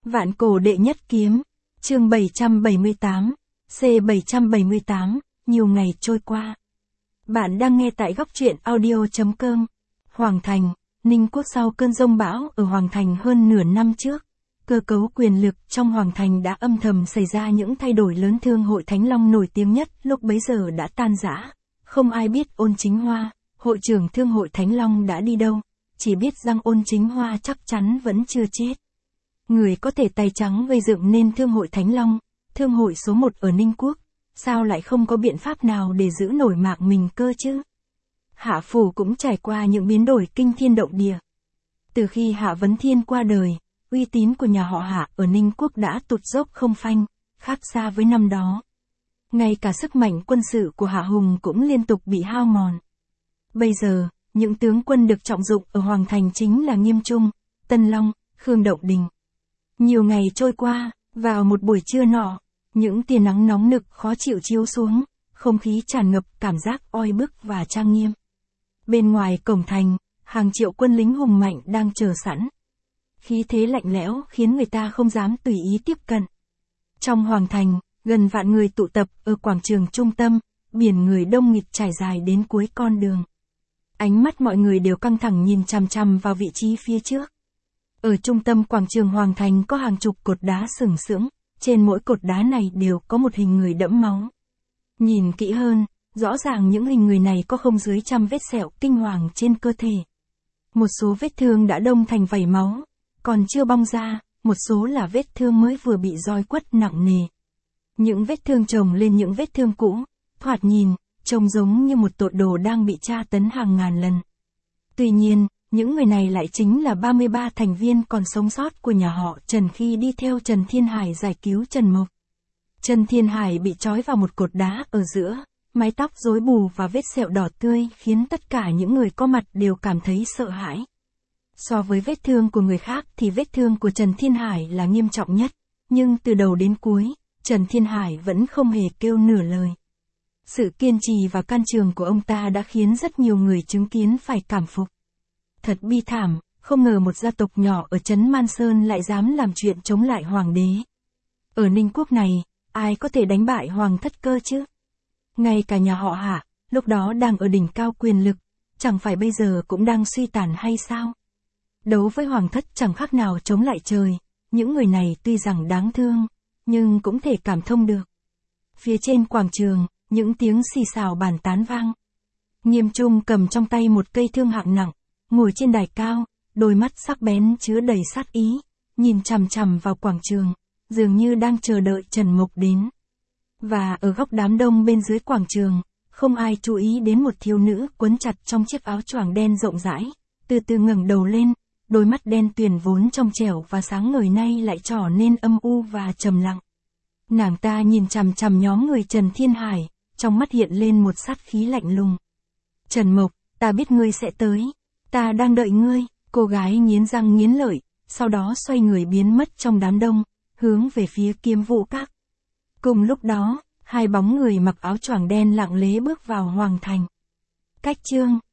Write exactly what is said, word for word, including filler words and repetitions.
Vạn cổ đệ nhất kiếm, chương bảy trăm bảy mươi tám, C bảy trăm bảy mươi tám, nhiều ngày trôi qua. Bạn đang nghe tại góc truyện audio.com. Hoàng Thành, Ninh Quốc sau cơn giông bão ở Hoàng Thành hơn nửa năm trước. Cơ cấu quyền lực trong Hoàng Thành đã âm thầm xảy ra những thay đổi lớn. Thương hội Thánh Long nổi tiếng nhất lúc bấy giờ đã tan rã. Không ai biết Ôn Chính Hoa, hội trưởng Thương hội Thánh Long đã đi đâu, chỉ biết rằng Ôn Chính Hoa chắc chắn vẫn chưa chết. Người có thể tay trắng gây dựng nên Thương hội Thánh Long, thương hội số một ở Ninh Quốc, sao lại không có biện pháp nào để giữ nổi mạng mình cơ chứ? Hạ Phủ cũng trải qua những biến đổi kinh thiên động địa. Từ khi Hạ Vấn Thiên qua đời, uy tín của nhà họ Hạ ở Ninh Quốc đã tụt dốc không phanh, khác xa với năm đó. Ngay cả sức mạnh quân sự của Hạ Hùng cũng liên tục bị hao mòn. Bây giờ, những tướng quân được trọng dụng ở Hoàng Thành chính là Nghiêm Trung, Tân Long, Khương Động Đình. Nhiều ngày trôi qua, vào một buổi trưa nọ, những tia nắng nóng nực khó chịu chiếu xuống, không khí tràn ngập cảm giác oi bức và trang nghiêm. Bên ngoài cổng thành, hàng triệu quân lính hùng mạnh đang chờ sẵn. Khí thế lạnh lẽo khiến người ta không dám tùy ý tiếp cận. Trong Hoàng Thành, gần vạn người tụ tập ở quảng trường trung tâm, biển người đông nghịt trải dài đến cuối con đường. Ánh mắt mọi người đều căng thẳng nhìn chằm chằm vào vị trí phía trước. Ở trung tâm quảng trường Hoàng Thành có hàng chục cột đá sừng sững, trên mỗi cột đá này đều có một hình người đẫm máu. Nhìn kỹ hơn, rõ ràng những hình người này có không dưới trăm vết sẹo kinh hoàng trên cơ thể. Một số vết thương đã đông thành vảy máu, còn chưa bong ra, một số là vết thương mới vừa bị roi quất nặng nề. Những vết thương chồng lên những vết thương cũ, thoạt nhìn, trông giống như một tội đồ đang bị tra tấn hàng ngàn lần. Tuy nhiên, những người này lại chính là ba mươi ba thành viên còn sống sót của nhà họ Trần khi đi theo Trần Thiên Hải giải cứu Trần Mộc. Trần Thiên Hải bị trói vào một cột đá ở giữa, mái tóc rối bù và vết sẹo đỏ tươi khiến tất cả những người có mặt đều cảm thấy sợ hãi. So với vết thương của người khác thì vết thương của Trần Thiên Hải là nghiêm trọng nhất, nhưng từ đầu đến cuối, Trần Thiên Hải vẫn không hề kêu nửa lời. Sự kiên trì và can trường của ông ta đã khiến rất nhiều người chứng kiến phải cảm phục. Thật bi thảm, không ngờ một gia tộc nhỏ ở trấn Man Sơn lại dám làm chuyện chống lại hoàng đế. Ở Ninh Quốc này, ai có thể đánh bại hoàng thất cơ chứ? Ngay cả nhà họ Hạ, lúc đó đang ở đỉnh cao quyền lực, chẳng phải bây giờ cũng đang suy tàn hay sao? Đấu với hoàng thất chẳng khác nào chống lại trời, những người này tuy rằng đáng thương, nhưng cũng thể cảm thông được. Phía trên quảng trường, những tiếng xì xào bàn tán vang. Nghiêm Trung cầm trong tay một cây thương hạng nặng, ngồi trên đài cao, đôi mắt sắc bén chứa đầy sát ý, nhìn chằm chằm vào quảng trường, dường như đang chờ đợi Trần Mộc đến. Và ở góc đám đông bên dưới quảng trường, không ai chú ý đến một thiếu nữ quấn chặt trong chiếc áo choàng đen rộng rãi, từ từ ngẩng đầu lên, đôi mắt đen tuyền vốn trong trẻo và sáng ngời nay lại trở nên âm u và trầm lặng. Nàng ta nhìn chằm chằm nhóm người Trần Thiên Hải, trong mắt hiện lên một sát khí lạnh lùng. Trần Mộc, ta biết ngươi sẽ tới. Ta đang đợi ngươi, cô gái nghiến răng nghiến lợi, sau đó xoay người biến mất trong đám đông, hướng về phía Kiếm Vũ Các. Cùng lúc đó, hai bóng người mặc áo choàng đen lặng lẽ bước vào Hoàng Thành. Cách chương,